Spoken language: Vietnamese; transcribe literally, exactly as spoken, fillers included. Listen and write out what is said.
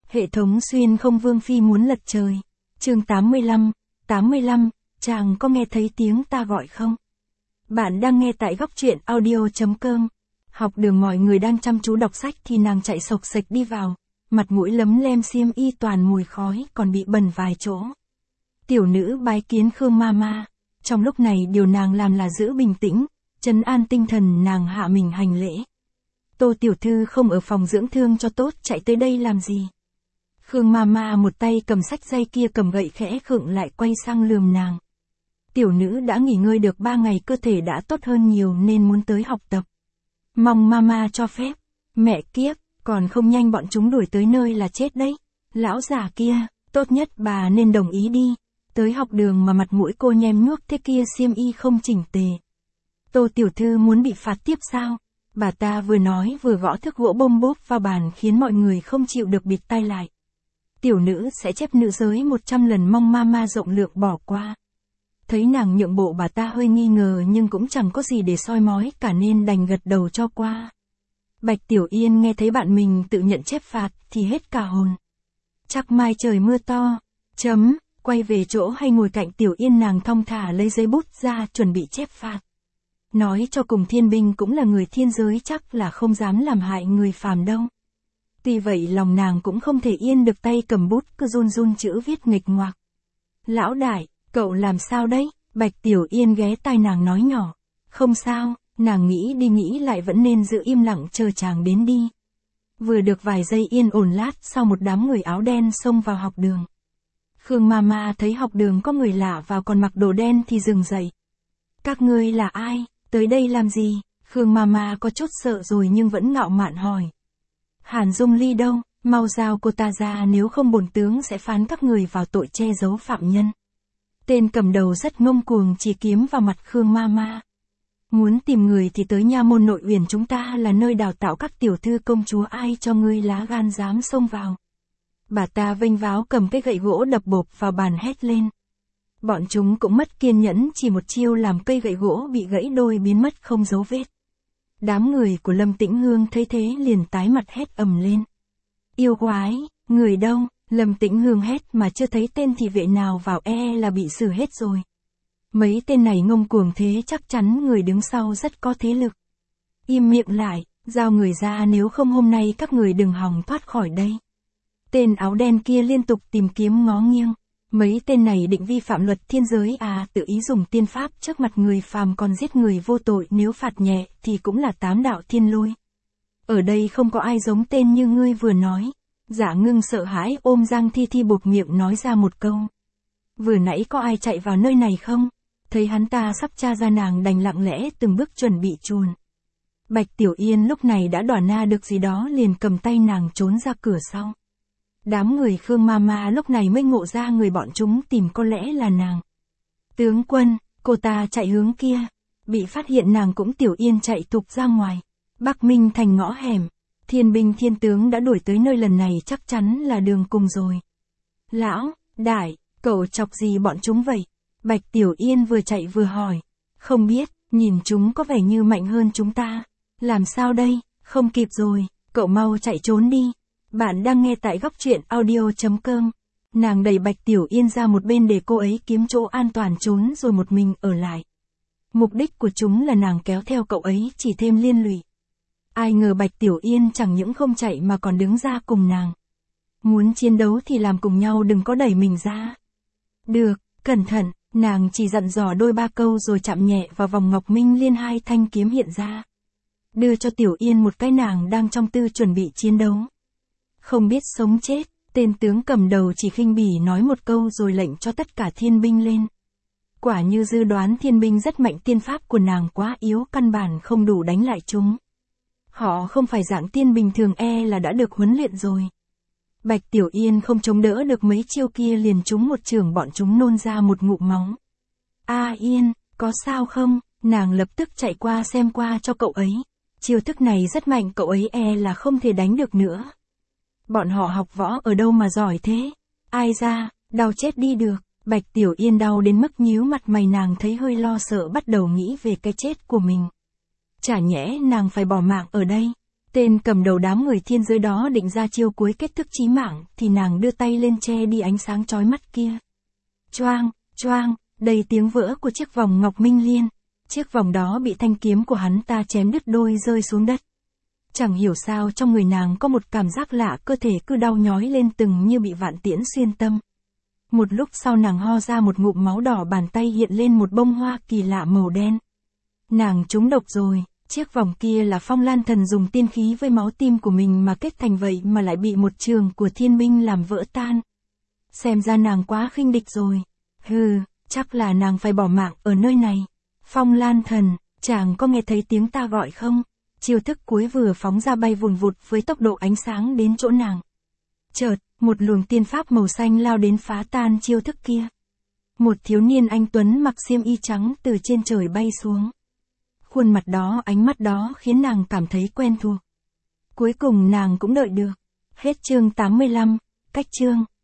Hệ thống xuyên không Vương Phi muốn lật trời. Chương tám mươi lăm, tám mươi lăm, chàng có nghe thấy tiếng ta gọi không? Bạn đang nghe tại góc truyện audio chấm com. Học đường mọi người đang chăm chú đọc sách thì nàng chạy sộc sạch đi vào, mặt mũi lấm lem xiêm y toàn mùi khói còn bị bẩn vài chỗ. Tiểu nữ bái kiến Khương ma ma. Trong lúc này điều nàng làm là giữ bình tĩnh, trấn an tinh thần, nàng hạ mình hành lễ. Tô tiểu thư không ở phòng dưỡng thương cho tốt, chạy tới đây làm gì? Khương ma ma một tay cầm sách, dây kia cầm gậy khẽ khựng lại, quay sang lườm nàng. Tiểu nữ đã nghỉ ngơi được ba ngày, cơ thể đã tốt hơn nhiều nên muốn tới học tập. Mong ma ma cho phép. Mẹ kiếp, còn không nhanh bọn chúng đuổi tới nơi là chết đấy. Lão già kia, tốt nhất bà nên đồng ý đi. Tới học đường mà mặt mũi cô nhem nhuốc thế kia, xiêm y không chỉnh tề. Tô tiểu thư muốn bị phạt tiếp sao? Bà ta vừa nói vừa gõ thước gỗ bôm bốp vào bàn khiến mọi người không chịu được bịt tai lại. Tiểu nữ sẽ chép nữ giới một trăm lần, mong ma ma rộng lượng bỏ qua. Thấy nàng nhượng bộ, bà ta hơi nghi ngờ nhưng cũng chẳng có gì để soi mói cả nên đành gật đầu cho qua. Bạch Tiểu Yên nghe thấy bạn mình tự nhận chép phạt thì hết cả hồn. Chắc mai trời mưa to. Chấm, quay về chỗ hay ngồi cạnh Tiểu Yên, nàng thong thả lấy giấy bút ra chuẩn bị chép phạt. Nói cho cùng thiên binh cũng là người thiên giới, chắc là không dám làm hại người phàm đâu. Tuy vậy lòng nàng cũng không thể yên được, tay cầm bút cứ run run chữ viết nghịch ngoạc. Lão đại, cậu làm sao đấy? Bạch Tiểu Yên ghé tai nàng nói nhỏ. Không sao, nàng nghĩ đi nghĩ lại vẫn nên giữ im lặng chờ chàng đến đi. Vừa được vài giây yên ổn, lát sau một đám người áo đen xông vào học đường. Khương ma ma thấy học đường có người lạ vào còn mặc đồ đen thì dừng dậy. Các ngươi là ai? Tới đây làm gì? Khương ma ma có chút sợ rồi nhưng vẫn ngạo mạn hỏi. Hàn Dung Ly đâu? Mau giao cô ta ra, nếu không bổn tướng sẽ phán các người vào tội che giấu phạm nhân. Tên cầm đầu rất ngông cuồng chỉ kiếm vào mặt Khương ma ma. Muốn tìm người thì tới nha môn Nội Uyển, chúng ta là nơi đào tạo các tiểu thư công chúa, ai cho ngươi lá gan dám xông vào? Bà ta vênh váo cầm cái gậy gỗ đập bộp vào bàn hét lên. Bọn chúng cũng mất kiên nhẫn, chỉ một chiêu làm cây gậy gỗ bị gãy đôi biến mất không dấu vết. Đám người của Lâm Tĩnh Hương thấy thế liền tái mặt hét ầm lên. Yêu quái, người đâu? Lâm Tĩnh Hương hét mà chưa thấy tên thị vệ nào vào, e là bị xử hết rồi. Mấy tên này ngông cuồng thế chắc chắn người đứng sau rất có thế lực. Im miệng lại, giao người ra, nếu không hôm nay các người đừng hòng thoát khỏi đây. Tên áo đen kia liên tục tìm kiếm ngó nghiêng. Mấy tên này định vi phạm luật thiên giới à? Tự ý dùng tiên pháp trước mặt người phàm còn giết người vô tội, nếu phạt nhẹ thì cũng là tám đạo thiên lôi. Ở đây không có ai giống tên như ngươi vừa nói. Giả Ngưng sợ hãi ôm Giang Thi Thi buộc miệng nói ra một câu. Vừa nãy có ai chạy vào nơi này không? Thấy hắn ta sắp tra ra, nàng đành lặng lẽ từng bước chuẩn bị chuồn. Bạch Tiểu Yên lúc này đã đoán na được gì đó, liền cầm tay nàng trốn ra cửa sau. Đám người Khương ma ma lúc này mới ngộ ra người bọn chúng tìm có lẽ là nàng. Tướng quân, cô ta chạy hướng kia. Bị phát hiện nàng cũng Tiểu Yên chạy thục ra ngoài. Bắc Minh thành ngõ hẻm. Thiên binh thiên tướng đã đuổi tới nơi, lần này chắc chắn là đường cùng rồi. Lão đại, cậu chọc gì bọn chúng vậy? Bạch Tiểu Yên vừa chạy vừa hỏi. Không biết, nhìn chúng có vẻ như mạnh hơn chúng ta. Làm sao đây? Không kịp rồi, cậu mau chạy trốn đi. Bạn đang nghe tại góc truyện audio chấm com. Nàng đẩy Bạch Tiểu Yên ra một bên để cô ấy kiếm chỗ an toàn trốn rồi một mình ở lại. Mục đích của chúng là nàng kéo theo cậu ấy chỉ thêm liên lụy. Ai ngờ Bạch Tiểu Yên chẳng những không chạy mà còn đứng ra cùng nàng. Muốn chiến đấu thì làm cùng nhau, đừng có đẩy mình ra. Được, cẩn thận, nàng chỉ dặn dò đôi ba câu rồi chạm nhẹ vào vòng ngọc minh liên, hai thanh kiếm hiện ra. Đưa cho Tiểu Yên một cái, nàng đang trong tư chuẩn bị chiến đấu. Không biết sống chết, tên tướng cầm đầu chỉ khinh bỉ nói một câu rồi lệnh cho tất cả thiên binh lên. Quả như dự đoán, thiên binh rất mạnh, tiên pháp của nàng quá yếu, căn bản không đủ đánh lại chúng. Họ không phải dạng tiên bình thường, e là đã được huấn luyện rồi. Bạch Tiểu Yên không chống đỡ được mấy chiêu kia, liền trúng một chưởng, bọn chúng nôn ra một ngụm máu. A Yên, có sao không? Nàng lập tức chạy qua xem qua cho cậu ấy. Chiêu thức này rất mạnh, cậu ấy e là không thể đánh được nữa. Bọn họ học võ ở đâu mà giỏi thế? Ai ra, đau chết đi được. Bạch Tiểu Yên đau đến mức nhíu mặt mày, nàng thấy hơi lo sợ, bắt đầu nghĩ về cái chết của mình. Chả nhẽ nàng phải bỏ mạng ở đây. Tên cầm đầu đám người thiên giới đó định ra chiêu cuối kết thức chí mạng, thì nàng đưa tay lên che đi ánh sáng chói mắt kia. Choang, choang, đầy tiếng vỡ của chiếc vòng ngọc minh liên. Chiếc vòng đó bị thanh kiếm của hắn ta chém đứt đôi rơi xuống đất. Chẳng hiểu sao trong người nàng có một cảm giác lạ, cơ thể cứ đau nhói lên từng như bị vạn tiễn xuyên tâm. Một lúc sau nàng ho ra một ngụm máu đỏ, bàn tay hiện lên một bông hoa kỳ lạ màu đen. Nàng trúng độc rồi, chiếc vòng kia là Phong Lan Thần dùng tiên khí với máu tim của mình mà kết thành, vậy mà lại bị một trường của thiên minh làm vỡ tan. Xem ra nàng quá khinh địch rồi. Hừ, chắc là nàng phải bỏ mạng ở nơi này. Phong Lan Thần, chàng có nghe thấy tiếng ta gọi không? Chiêu thức cuối vừa phóng ra bay vùn vụt với tốc độ ánh sáng đến chỗ nàng. Chợt, một luồng tiên pháp màu xanh lao đến phá tan chiêu thức kia. Một thiếu niên anh tuấn mặc xiêm y trắng từ trên trời bay xuống. Khuôn mặt đó, ánh mắt đó khiến nàng cảm thấy quen thuộc. Cuối cùng nàng cũng đợi được. Hết chương tám mươi lăm, cách chương.